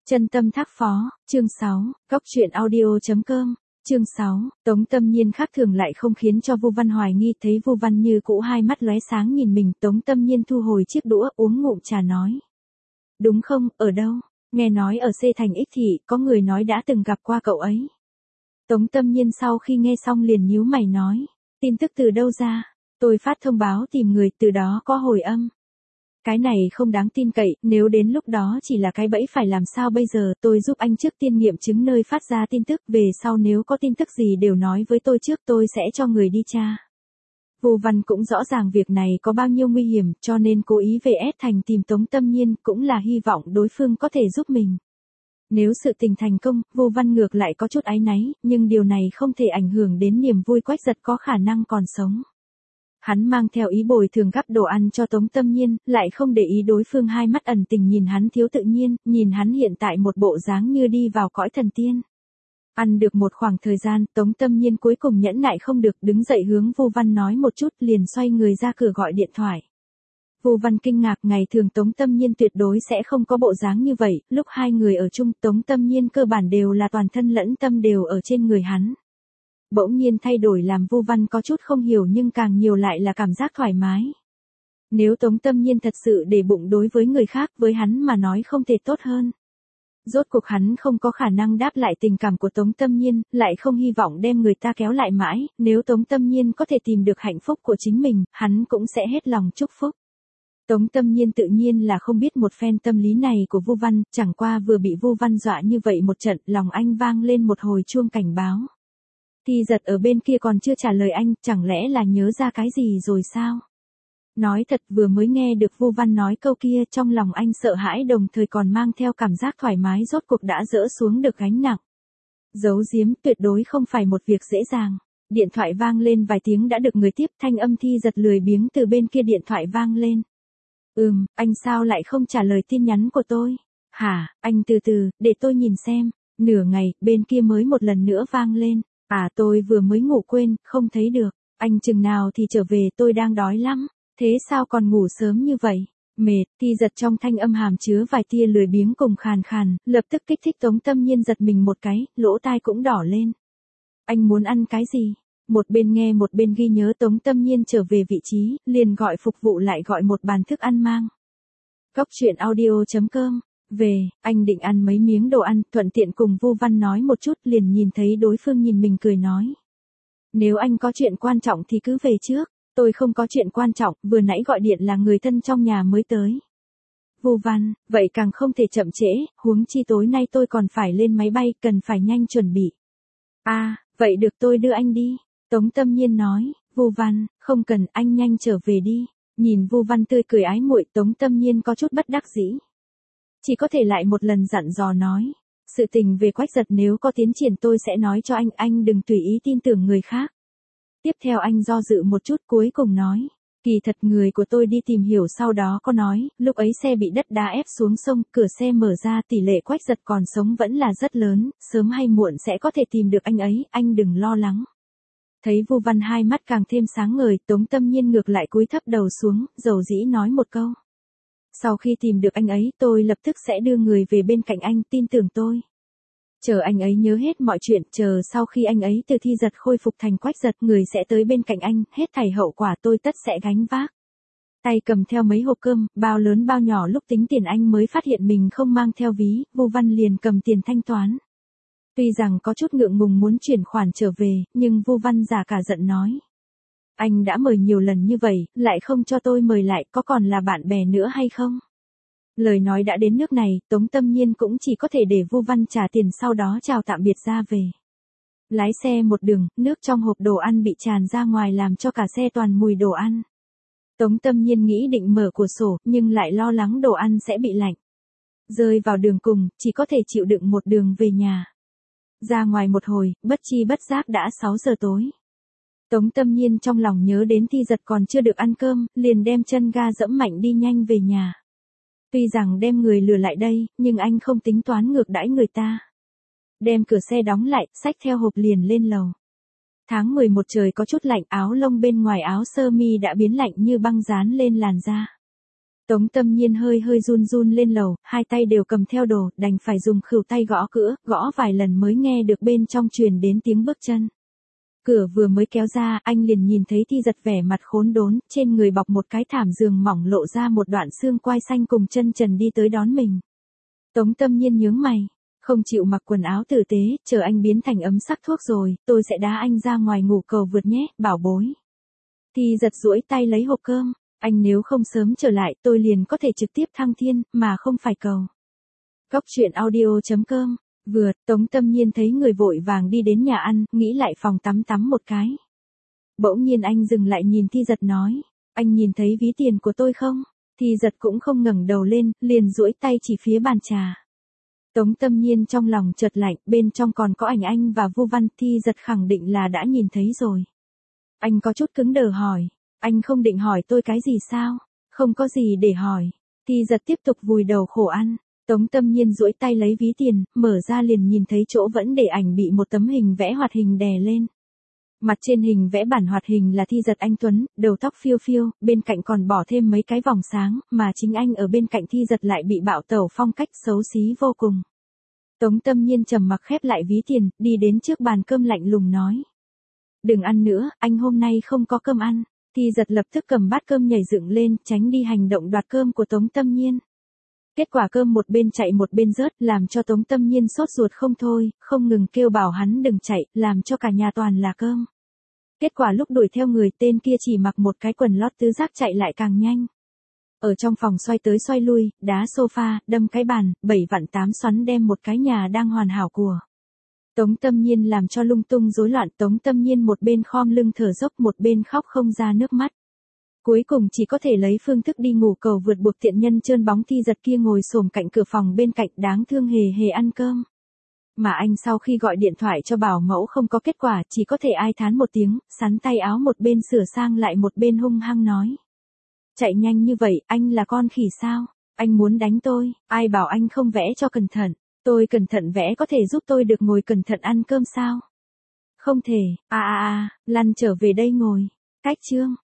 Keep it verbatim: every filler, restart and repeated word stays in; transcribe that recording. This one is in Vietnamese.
Chân tâm thác phó, chương sáu, Cóc truyện audio chấm com, chương sáu, Tống Tâm Nhiên khác thường lại không khiến cho Vu Văn hoài nghi, thấy Vu Văn như cũ hai mắt lóe sáng nhìn mình, Tống Tâm Nhiên thu hồi chiếc đũa, uống ngụm trà nói. Đúng không, ở đâu? Nghe nói ở C thành X thị, có người nói đã từng gặp qua cậu ấy. Tống Tâm Nhiên sau khi nghe xong liền nhíu mày nói, tin tức từ đâu ra? Tôi phát thông báo tìm người, từ đó có hồi âm. Cái này không đáng tin cậy, nếu đến lúc đó chỉ là cái bẫy phải làm sao bây giờ, tôi giúp anh trước tiên nghiệm chứng nơi phát ra tin tức, về sau nếu có tin tức gì đều nói với tôi trước, tôi sẽ cho người đi tra. Vu Văn cũng rõ ràng việc này có bao nhiêu nguy hiểm, cho nên cố ý về S thành tìm Tống Tâm Nhiên, cũng là hy vọng đối phương có thể giúp mình. Nếu sự tình thành công, Vu Văn ngược lại có chút áy náy, nhưng điều này không thể ảnh hưởng đến niềm vui Quách Giật có khả năng còn sống. Hắn mang theo ý bồi thường gắp đồ ăn cho Tống Tâm Nhiên, lại không để ý đối phương hai mắt ẩn tình nhìn hắn thiếu tự nhiên, nhìn hắn hiện tại một bộ dáng như đi vào cõi thần tiên. Ăn được một khoảng thời gian, Tống Tâm Nhiên cuối cùng nhẫn nại không được, đứng dậy hướng Vu Văn nói một chút, liền xoay người ra cửa gọi điện thoại. Vu Văn kinh ngạc, ngày thường Tống Tâm Nhiên tuyệt đối sẽ không có bộ dáng như vậy, lúc hai người ở chung Tống Tâm Nhiên cơ bản đều là toàn thân lẫn tâm đều ở trên người hắn. Bỗng nhiên thay đổi làm Vu Văn có chút không hiểu, nhưng càng nhiều lại là cảm giác thoải mái. Nếu Tống Tâm Nhiên thật sự để bụng đối với người khác, với hắn mà nói không thể tốt hơn. Rốt cuộc hắn không có khả năng đáp lại tình cảm của Tống Tâm Nhiên, lại không hy vọng đem người ta kéo lại mãi, nếu Tống Tâm Nhiên có thể tìm được hạnh phúc của chính mình, hắn cũng sẽ hết lòng chúc phúc. Tống Tâm Nhiên tự nhiên là không biết một phen tâm lý này của Vu Văn, chẳng qua vừa bị Vu Văn dọa như vậy một trận, lòng anh vang lên một hồi chuông cảnh báo. Thi Giật ở bên kia còn chưa trả lời anh, chẳng lẽ là nhớ ra cái gì rồi sao? Nói thật, vừa mới nghe được Vu Văn nói câu kia, trong lòng anh sợ hãi đồng thời còn mang theo cảm giác thoải mái, rốt cuộc đã dỡ xuống được gánh nặng. Giấu giếm tuyệt đối không phải một việc dễ dàng. Điện thoại vang lên vài tiếng đã được người tiếp, thanh âm Thi Giật lười biếng từ bên kia điện thoại vang lên. Ừm, anh sao lại không trả lời tin nhắn của tôi? Hả, anh từ từ, để tôi nhìn xem. Nửa ngày, bên kia mới một lần nữa vang lên. À, tôi vừa mới ngủ quên, không thấy được. Anh chừng nào thì trở về, tôi đang đói lắm. Thế sao còn ngủ sớm như vậy? Mệt. Thi Giật trong thanh âm hàm chứa vài tia lười biếng cùng khàn khàn, lập tức kích thích Tống Tâm Nhiên giật mình một cái, lỗ tai cũng đỏ lên. Anh muốn ăn cái gì? Một bên nghe một bên ghi nhớ Tống Tâm Nhiên trở về vị trí, liền gọi phục vụ lại gọi một bàn thức ăn mang. Cóc truyện audio chấm com. Về, anh định ăn mấy miếng đồ ăn, thuận tiện cùng Vu Văn nói một chút, liền nhìn thấy đối phương nhìn mình cười nói. Nếu anh có chuyện quan trọng thì cứ về trước, tôi không có chuyện quan trọng, vừa nãy gọi điện là người thân trong nhà mới tới. Vu Văn, vậy càng không thể chậm trễ, huống chi tối nay tôi còn phải lên máy bay, cần phải nhanh chuẩn bị. À, vậy được tôi đưa anh đi. Tống Tâm Nhiên nói, Vu Văn, không cần, anh nhanh trở về đi. Nhìn Vu Văn tươi cười ái muội, Tống Tâm Nhiên có chút bất đắc dĩ. Chỉ có thể lại một lần dặn dò nói, sự tình về Quách Giật nếu có tiến triển tôi sẽ nói cho anh, anh đừng tùy ý tin tưởng người khác. Tiếp theo anh do dự một chút cuối cùng nói, kỳ thật người của tôi đi tìm hiểu sau đó có nói, lúc ấy xe bị đất đá ép xuống sông, cửa xe mở ra, tỷ lệ Quách Giật còn sống vẫn là rất lớn, sớm hay muộn sẽ có thể tìm được anh ấy, anh đừng lo lắng. Thấy Vu Văn hai mắt càng thêm sáng ngời, Tống Tâm Nhiên ngược lại cúi thấp đầu xuống, dầu dĩ nói một câu. Sau khi tìm được anh ấy, tôi lập tức sẽ đưa người về bên cạnh anh, tin tưởng tôi. Chờ anh ấy nhớ hết mọi chuyện, chờ sau khi anh ấy từ Thi Giật khôi phục thành Quách Giật, người sẽ tới bên cạnh anh, hết thảy hậu quả tôi tất sẽ gánh vác. Tay cầm theo mấy hộp cơm, bao lớn bao nhỏ, lúc tính tiền anh mới phát hiện mình không mang theo ví, Vu Văn liền cầm tiền thanh toán. Tuy rằng có chút ngượng ngùng muốn chuyển khoản trở về, nhưng Vu Văn giả cả giận nói. Anh đã mời nhiều lần như vậy, lại không cho tôi mời lại, có còn là bạn bè nữa hay không? Lời nói đã đến nước này, Tống Tâm Nhiên cũng chỉ có thể để Vu Văn trả tiền, sau đó chào tạm biệt ra về. Lái xe một đường, nước trong hộp đồ ăn bị tràn ra ngoài làm cho cả xe toàn mùi đồ ăn. Tống Tâm Nhiên nghĩ định mở cửa sổ, nhưng lại lo lắng đồ ăn sẽ bị lạnh. Rơi vào đường cùng, chỉ có thể chịu đựng một đường về nhà. Ra ngoài một hồi, bất chi bất giác đã sáu giờ tối. Tống Tâm Nhiên trong lòng nhớ đến Thi Giật còn chưa được ăn cơm, liền đem chân ga dẫm mạnh đi nhanh về nhà. Tuy rằng đem người lừa lại đây, nhưng anh không tính toán ngược đãi người ta. Đem cửa xe đóng lại, xách theo hộp liền lên lầu. Tháng mười một trời có chút lạnh, áo lông bên ngoài áo sơ mi đã biến lạnh như băng dán lên làn da. Tống Tâm Nhiên hơi hơi run run lên lầu, hai tay đều cầm theo đồ, đành phải dùng khuỷu tay gõ cửa, gõ vài lần mới nghe được bên trong truyền đến tiếng bước chân. Cửa vừa mới kéo ra, anh liền nhìn thấy Thi Giật vẻ mặt khốn đốn, trên người bọc một cái thảm giường mỏng lộ ra một đoạn xương quai xanh cùng chân trần đi tới đón mình. Tống Tâm Nhiên nhướng mày, không chịu mặc quần áo tử tế, chờ anh biến thành ấm sắc thuốc rồi, tôi sẽ đá anh ra ngoài ngủ cầu vượt nhé, bảo bối. Thi Giật duỗi tay lấy hộp cơm, anh nếu không sớm trở lại tôi liền có thể trực tiếp thăng thiên, mà không phải cầu. Góc truyện audio chấm com. Vừa, Tống Tâm Nhiên thấy người vội vàng đi đến nhà ăn, nghĩ lại phòng tắm tắm một cái. Bỗng nhiên anh dừng lại nhìn Thi Giật nói, anh nhìn thấy ví tiền của tôi không? Thi Giật cũng không ngẩng đầu lên, liền duỗi tay chỉ phía bàn trà. Tống Tâm Nhiên trong lòng chợt lạnh, bên trong còn có ảnh anh và Vu Văn, Thi Giật khẳng định là đã nhìn thấy rồi. Anh có chút cứng đờ hỏi, anh không định hỏi tôi cái gì sao? Không có gì để hỏi. Thi Giật tiếp tục vùi đầu khổ ăn. Tống Tâm Nhiên duỗi tay lấy ví tiền, mở ra liền nhìn thấy chỗ vẫn để ảnh bị một tấm hình vẽ hoạt hình đè lên. Mặt trên hình vẽ bản hoạt hình là Thi Giật anh tuấn, đầu tóc phiêu phiêu, bên cạnh còn bỏ thêm mấy cái vòng sáng, mà chính anh ở bên cạnh Thi Giật lại bị bạo tẩu phong cách xấu xí vô cùng. Tống Tâm Nhiên trầm mặc khép lại ví tiền, đi đến trước bàn cơm lạnh lùng nói. Đừng ăn nữa, anh hôm nay không có cơm ăn. Thi Giật lập tức cầm bát cơm nhảy dựng lên, tránh đi hành động đoạt cơm của Tống Tâm Nhiên. Kết quả cơm một bên chạy một bên rớt, làm cho Tống Tâm Nhiên sốt ruột không thôi, không ngừng kêu bảo hắn đừng chạy, làm cho cả nhà toàn là cơm. Kết quả lúc đuổi theo người tên kia chỉ mặc một cái quần lót tứ giác chạy lại càng nhanh. Ở trong phòng xoay tới xoay lui, đá sofa, đâm cái bàn, bảy vặn tám xoắn đem một cái nhà đang hoàn hảo của Tống Tâm Nhiên làm cho lung tung rối loạn. Tống Tâm Nhiên một bên khom lưng thở dốc một bên khóc không ra nước mắt. Cuối cùng chỉ có thể lấy phương thức đi ngủ cầu vượt buộc tiện nhân trơn bóng Thi Giật kia ngồi xổm cạnh cửa phòng bên cạnh đáng thương hề hề ăn cơm. Mà anh sau khi gọi điện thoại cho bảo mẫu không có kết quả, chỉ có thể ai thán một tiếng, sắn tay áo một bên sửa sang lại một bên hung hăng nói. Chạy nhanh như vậy, anh là con khỉ sao? Anh muốn đánh tôi, ai bảo anh không vẽ cho cẩn thận? Tôi cẩn thận vẽ có thể giúp tôi được ngồi cẩn thận ăn cơm sao? Không thể, à à à, lăn trở về đây ngồi. Cách chương.